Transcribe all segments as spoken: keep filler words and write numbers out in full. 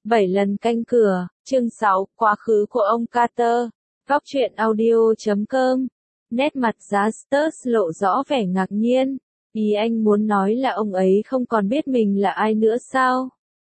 Bảy lần canh cửa, chương sáu, quá khứ của ông Carter. Góc truyện audio chấm com. Nét mặt Justus lộ rõ vẻ ngạc nhiên. Ý anh muốn nói là ông ấy không còn biết mình là ai nữa sao?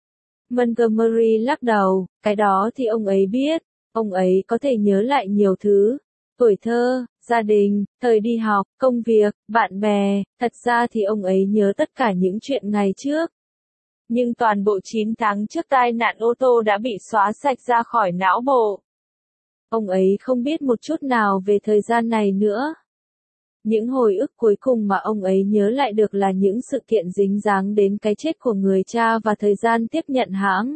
Montgomery lắc đầu, cái đó thì ông ấy biết. Ông ấy có thể nhớ lại nhiều thứ. Tuổi thơ, gia đình, thời đi học, công việc, bạn bè. Thật ra thì ông ấy nhớ tất cả những chuyện ngày trước. Nhưng toàn bộ chín tháng trước tai nạn ô tô đã bị xóa sạch ra khỏi não bộ. Ông ấy không biết một chút nào về thời gian này nữa. Những hồi ức cuối cùng mà ông ấy nhớ lại được là những sự kiện dính dáng đến cái chết của người cha và thời gian tiếp nhận hãng.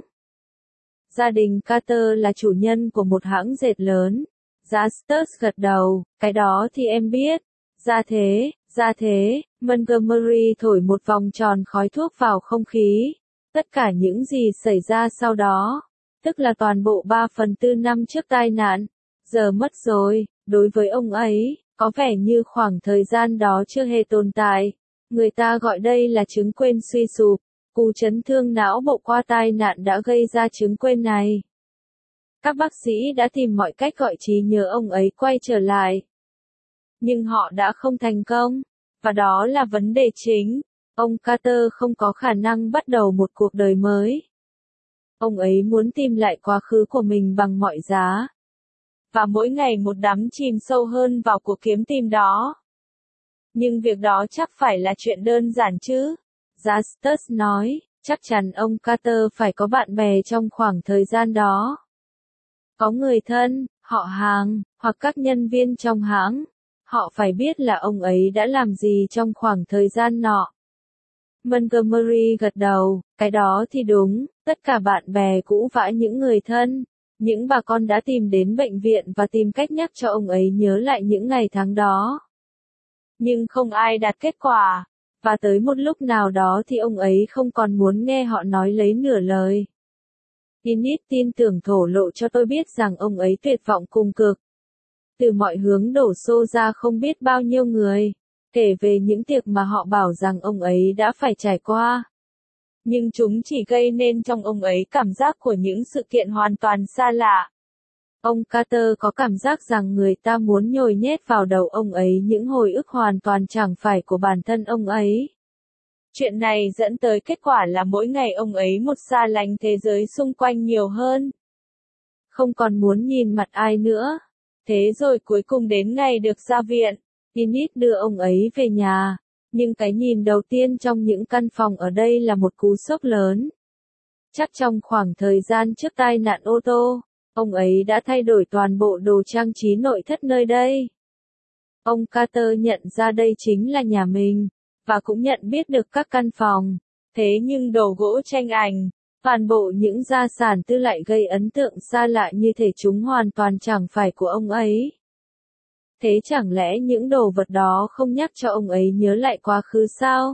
Gia đình Carter là chủ nhân của một hãng dệt lớn. Justus gật đầu, cái đó thì em biết. Ra thế, ra thế, Montgomery thổi một vòng tròn khói thuốc vào không khí. Tất cả những gì xảy ra sau đó, tức là toàn bộ ba phần tư năm trước tai nạn, giờ mất rồi, đối với ông ấy, có vẻ như khoảng thời gian đó chưa hề tồn tại. Người ta gọi đây là chứng quên suy sụp, cú chấn thương não bộ qua tai nạn đã gây ra chứng quên này. Các bác sĩ đã tìm mọi cách gọi trí nhớ ông ấy quay trở lại. Nhưng họ đã không thành công, và đó là vấn đề chính. Ông Carter không có khả năng bắt đầu một cuộc đời mới. Ông ấy muốn tìm lại quá khứ của mình bằng mọi giá. Và mỗi ngày một đắm chìm sâu hơn vào cuộc kiếm tìm đó. Nhưng việc đó chắc phải là chuyện đơn giản chứ? Justus nói, chắc chắn ông Carter phải có bạn bè trong khoảng thời gian đó. Có người thân, họ hàng, hoặc các nhân viên trong hãng. Họ phải biết là ông ấy đã làm gì trong khoảng thời gian nọ. Montgomery gật đầu, cái đó thì đúng, tất cả bạn bè cũ và những người thân, những bà con đã tìm đến bệnh viện và tìm cách nhắc cho ông ấy nhớ lại những ngày tháng đó. Nhưng không ai đạt kết quả, và tới một lúc nào đó thì ông ấy không còn muốn nghe họ nói lấy nửa lời. Init tin tưởng thổ lộ cho tôi biết rằng ông ấy tuyệt vọng cùng cực. Từ mọi hướng đổ xô ra không biết bao nhiêu người. Kể về những tiệc mà họ bảo rằng ông ấy đã phải trải qua. Nhưng chúng chỉ gây nên trong ông ấy cảm giác của những sự kiện hoàn toàn xa lạ. Ông Carter có cảm giác rằng người ta muốn nhồi nhét vào đầu ông ấy những hồi ức hoàn toàn chẳng phải của bản thân ông ấy. Chuyện này dẫn tới kết quả là mỗi ngày ông ấy một xa lánh thế giới xung quanh nhiều hơn. Không còn muốn nhìn mặt ai nữa. Thế rồi cuối cùng đến ngày được ra viện. Init đưa ông ấy về nhà, nhưng cái nhìn đầu tiên trong những căn phòng ở đây là một cú sốc lớn. Chắc trong khoảng thời gian trước tai nạn ô tô, ông ấy đã thay đổi toàn bộ đồ trang trí nội thất nơi đây. Ông Carter nhận ra đây chính là nhà mình, và cũng nhận biết được các căn phòng. Thế nhưng đồ gỗ tranh ảnh, toàn bộ những gia sản tư lại gây ấn tượng xa lạ như thể chúng hoàn toàn chẳng phải của ông ấy. Thế chẳng lẽ những đồ vật đó không nhắc cho ông ấy nhớ lại quá khứ sao?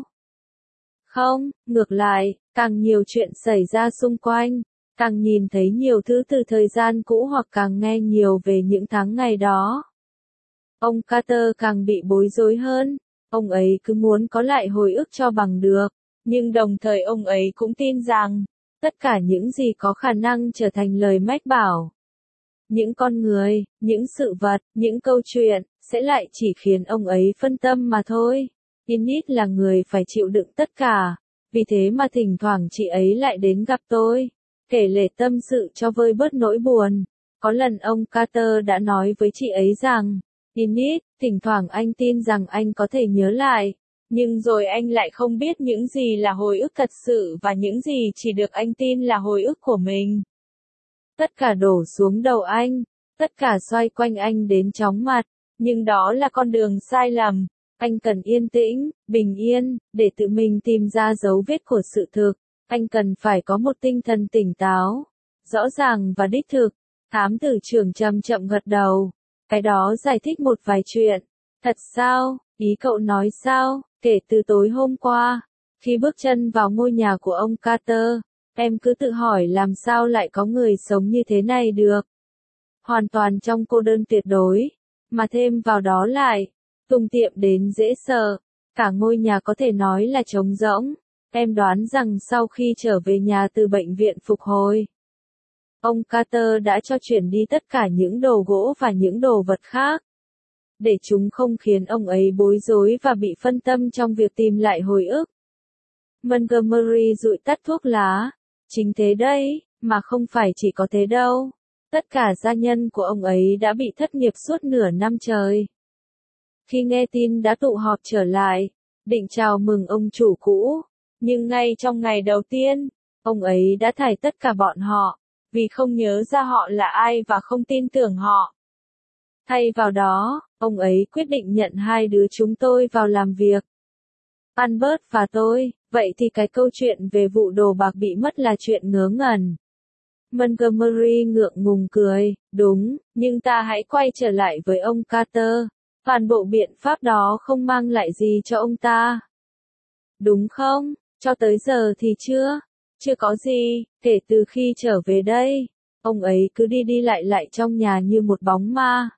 Không, ngược lại, càng nhiều chuyện xảy ra xung quanh, càng nhìn thấy nhiều thứ từ thời gian cũ hoặc càng nghe nhiều về những tháng ngày đó. Ông Carter càng bị bối rối hơn, ông ấy cứ muốn có lại hồi ức cho bằng được, nhưng đồng thời ông ấy cũng tin rằng, tất cả những gì có khả năng trở thành lời mách bảo. Những con người, những sự vật, những câu chuyện, sẽ lại chỉ khiến ông ấy phân tâm mà thôi. Init là người phải chịu đựng tất cả, vì thế mà thỉnh thoảng chị ấy lại đến gặp tôi, kể lể tâm sự cho vơi bớt nỗi buồn. Có lần ông Carter đã nói với chị ấy rằng, Init, thỉnh thoảng anh tin rằng anh có thể nhớ lại, nhưng rồi anh lại không biết những gì là hồi ức thật sự và những gì chỉ được anh tin là hồi ức của mình. Tất cả đổ xuống đầu anh, tất cả xoay quanh anh đến chóng mặt, nhưng đó là con đường sai lầm. Anh cần yên tĩnh, bình yên, để tự mình tìm ra dấu vết của sự thực. Anh cần phải có một tinh thần tỉnh táo, rõ ràng và đích thực. Thám tử trưởng chậm chậm gật đầu. Cái đó giải thích một vài chuyện. Thật sao? Ý cậu nói sao? Kể từ tối hôm qua, khi bước chân vào ngôi nhà của ông Carter, em cứ tự hỏi làm sao lại có người sống như thế này được. Hoàn toàn trong cô đơn tuyệt đối. Mà thêm vào đó lại, tùng tiệm đến dễ sợ. Cả ngôi nhà có thể nói là trống rỗng. Em đoán rằng sau khi trở về nhà từ bệnh viện phục hồi, ông Carter đã cho chuyển đi tất cả những đồ gỗ và những đồ vật khác, để chúng không khiến ông ấy bối rối và bị phân tâm trong việc tìm lại hồi ức. Montgomery dụi tắt thuốc lá. Chính thế đấy, mà không phải chỉ có thế đâu. Tất cả gia nhân của ông ấy đã bị thất nghiệp suốt nửa năm trời. Khi nghe tin đã tụ họp trở lại, định chào mừng ông chủ cũ, nhưng ngay trong ngày đầu tiên, ông ấy đã thải tất cả bọn họ, vì không nhớ ra họ là ai và không tin tưởng họ. Thay vào đó, ông ấy quyết định nhận hai đứa chúng tôi vào làm việc. Albert và tôi, vậy thì cái câu chuyện về vụ đồ bạc bị mất là chuyện ngớ ngẩn. Montgomery ngượng ngùng cười, đúng, nhưng ta hãy quay trở lại với ông Carter. Toàn bộ biện pháp đó không mang lại gì cho ông ta. Đúng không? Cho tới giờ thì chưa. Chưa có gì, kể từ khi trở về đây. Ông ấy cứ đi đi lại lại trong nhà như một bóng ma.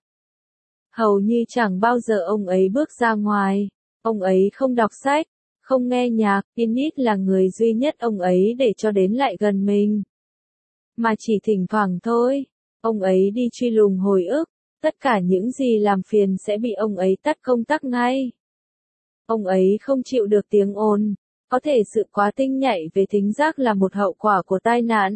Hầu như chẳng bao giờ ông ấy bước ra ngoài. Ông ấy không đọc sách, không nghe nhạc, Enid là người duy nhất ông ấy để cho đến lại gần mình. Mà chỉ thỉnh thoảng thôi, ông ấy đi truy lùng hồi ức, tất cả những gì làm phiền sẽ bị ông ấy tắt công tắc ngay. Ông ấy không chịu được tiếng ồn, có thể sự quá tinh nhạy về thính giác là một hậu quả của tai nạn.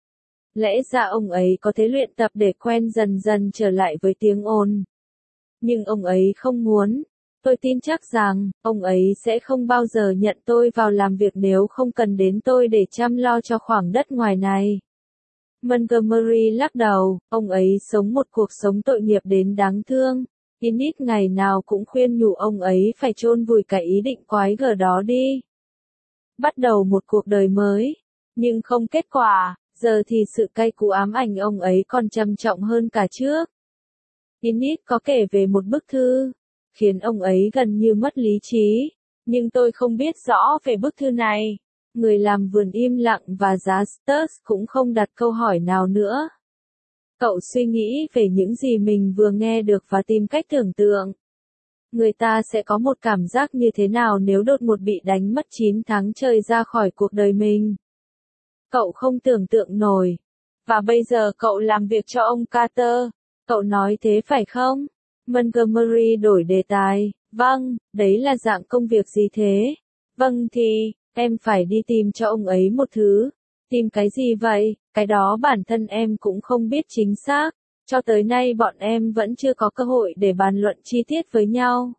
Lẽ ra ông ấy có thể luyện tập để quen dần dần trở lại với tiếng ồn. Nhưng ông ấy không muốn. Tôi tin chắc rằng, ông ấy sẽ không bao giờ nhận tôi vào làm việc nếu không cần đến tôi để chăm lo cho khoảng đất ngoài này. Montgomery lắc đầu, ông ấy sống một cuộc sống tội nghiệp đến đáng thương. Enid ngày nào cũng khuyên nhủ ông ấy phải chôn vùi cái ý định quái gở đó đi. Bắt đầu một cuộc đời mới. Nhưng không kết quả, giờ thì sự cay cú ám ảnh ông ấy còn trầm trọng hơn cả trước. Enid có kể về một bức thư, khiến ông ấy gần như mất lý trí. Nhưng tôi không biết rõ về bức thư này. Người làm vườn im lặng và Justus cũng không đặt câu hỏi nào nữa. Cậu suy nghĩ về những gì mình vừa nghe được và tìm cách tưởng tượng. Người ta sẽ có một cảm giác như thế nào nếu đột ngột bị đánh mất chín tháng trời ra khỏi cuộc đời mình. Cậu không tưởng tượng nổi. Và bây giờ cậu làm việc cho ông Carter. Cậu nói thế phải không? Montgomery đổi đề tài. Vâng, đấy là dạng công việc gì thế? Vâng thì, em phải đi tìm cho ông ấy một thứ. Tìm cái gì vậy? Cái đó bản thân em cũng không biết chính xác. Cho tới nay bọn em vẫn chưa có cơ hội để bàn luận chi tiết với nhau.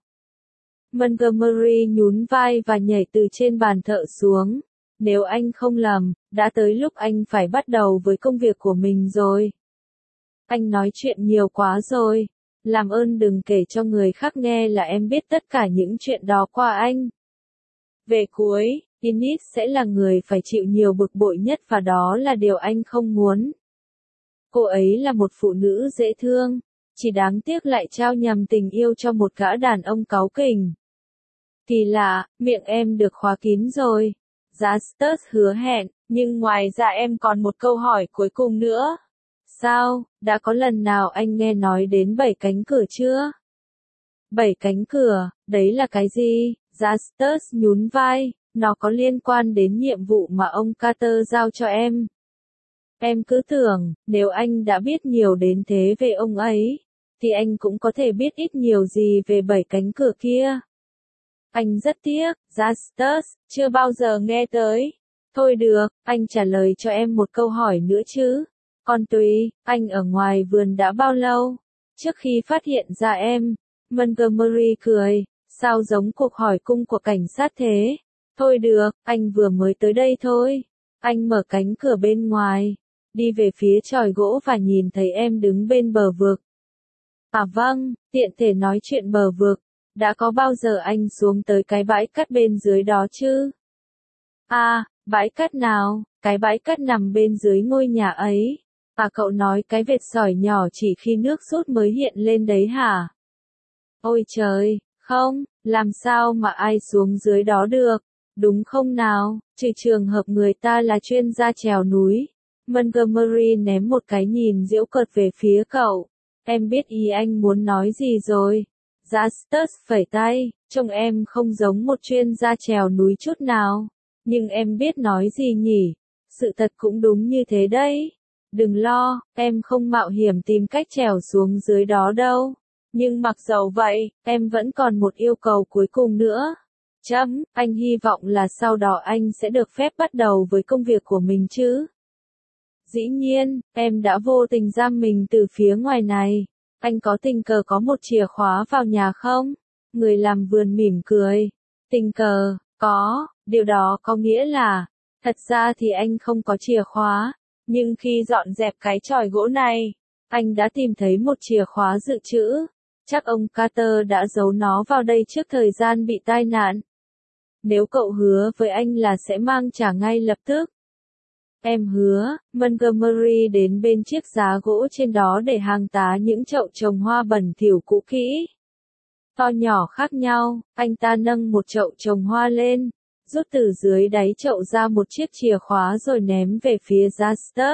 Montgomery nhún vai và nhảy từ trên bàn thợ xuống. Nếu anh không lầm, đã tới lúc anh phải bắt đầu với công việc của mình rồi. Anh nói chuyện nhiều quá rồi. Làm ơn đừng kể cho người khác nghe là em biết tất cả những chuyện đó qua anh. Về cuối, Enid sẽ là người phải chịu nhiều bực bội nhất và đó là điều anh không muốn. Cô ấy là một phụ nữ dễ thương, chỉ đáng tiếc lại trao nhầm tình yêu cho một gã đàn ông cáu kỉnh. Kỳ lạ, miệng em được khóa kín rồi. Justus hứa hẹn, nhưng ngoài ra em còn một câu hỏi cuối cùng nữa. Sao, đã có lần nào anh nghe nói đến bảy cánh cửa chưa? Bảy cánh cửa, đấy là cái gì? Justus nhún vai, nó có liên quan đến nhiệm vụ mà ông Carter giao cho em. Em cứ tưởng, nếu anh đã biết nhiều đến thế về ông ấy, thì anh cũng có thể biết ít nhiều gì về bảy cánh cửa kia. Anh rất tiếc, Justus, chưa bao giờ nghe tới. Thôi được, anh trả lời cho em một câu hỏi nữa chứ. Còn tùy, anh ở ngoài vườn đã bao lâu? Trước khi phát hiện ra em, Montgomery cười, sao giống cuộc hỏi cung của cảnh sát thế? Thôi được, anh vừa mới tới đây thôi. Anh mở cánh cửa bên ngoài, đi về phía chòi gỗ và nhìn thấy em đứng bên bờ vực. À vâng, tiện thể nói chuyện bờ vực. Đã có bao giờ anh xuống tới cái bãi cát bên dưới đó chứ? À, bãi cát nào? Cái bãi cát nằm bên dưới ngôi nhà ấy. À cậu nói cái vệt sỏi nhỏ chỉ khi nước sốt mới hiện lên đấy hả? Ôi trời, không, làm sao mà ai xuống dưới đó được? Đúng không nào, trừ trường hợp người ta là chuyên gia trèo núi. Montgomery ném một cái nhìn giễu cợt về phía cậu. Em biết ý anh muốn nói gì rồi. Justus phẩy tay, trông em không giống một chuyên gia trèo núi chút nào. Nhưng em biết nói gì nhỉ? Sự thật cũng đúng như thế đấy. Đừng lo, em không mạo hiểm tìm cách trèo xuống dưới đó đâu. Nhưng mặc dầu vậy, em vẫn còn một yêu cầu cuối cùng nữa. Chấm, anh hy vọng là sau đó anh sẽ được phép bắt đầu với công việc của mình chứ. Dĩ nhiên, em đã vô tình giam mình từ phía ngoài này. Anh có tình cờ có một chìa khóa vào nhà không? Người làm vườn mỉm cười. Tình cờ, có, điều đó có nghĩa là, thật ra thì anh không có chìa khóa, nhưng khi dọn dẹp cái chòi gỗ này, anh đã tìm thấy một chìa khóa dự trữ. Chắc ông Carter đã giấu nó vào đây trước thời gian bị tai nạn. Nếu cậu hứa với anh là sẽ mang trả ngay lập tức. Em hứa. Montgomery đến bên chiếc giá gỗ trên đó để hàng tá những chậu trồng hoa bẩn thỉu cũ kỹ. To nhỏ khác nhau, anh ta nâng một chậu trồng hoa lên, rút từ dưới đáy chậu ra một chiếc chìa khóa rồi ném về phía Justus.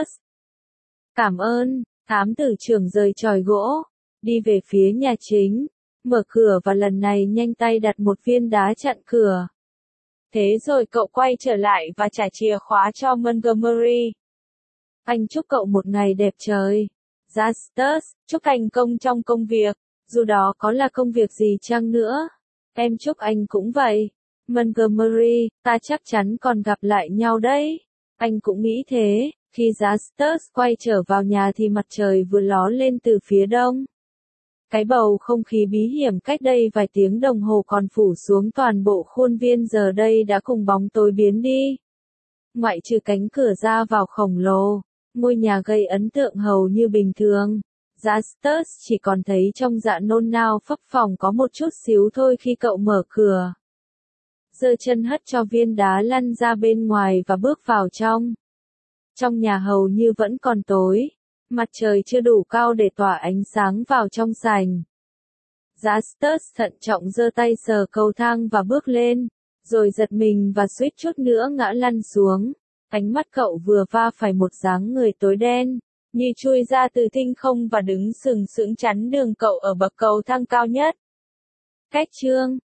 Cảm ơn, thám tử trưởng rời chòi gỗ, đi về phía nhà chính, mở cửa và lần này nhanh tay đặt một viên đá chặn cửa. Thế rồi cậu quay trở lại và trả chìa khóa cho Montgomery. Anh chúc cậu một ngày đẹp trời. Justus, chúc thành công trong công việc, dù đó có là công việc gì chăng nữa. Em chúc anh cũng vậy. Montgomery, ta chắc chắn còn gặp lại nhau đấy. Anh cũng nghĩ thế. Khi Justus quay trở vào nhà thì mặt trời vừa ló lên từ phía đông. Cái bầu không khí bí hiểm cách đây vài tiếng đồng hồ còn phủ xuống toàn bộ khuôn viên giờ đây đã cùng bóng tối biến đi. Ngoại trừ cánh cửa ra vào khổng lồ, ngôi nhà gây ấn tượng hầu như bình thường. Justus chỉ còn thấy trong dạ nôn nao phấp phồng có một chút xíu thôi khi cậu mở cửa. Giơ chân hất cho viên đá lăn ra bên ngoài và bước vào trong. Trong nhà hầu như vẫn còn tối. Mặt trời chưa đủ cao để tỏa ánh sáng vào trong sảnh. Justus thận trọng giơ tay sờ cầu thang và bước lên, rồi giật mình và suýt chút nữa ngã lăn xuống. Ánh mắt cậu vừa va phải một dáng người tối đen, như chui ra từ thinh không và đứng sừng sững chắn đường cậu ở bậc cầu thang cao nhất. Cách chương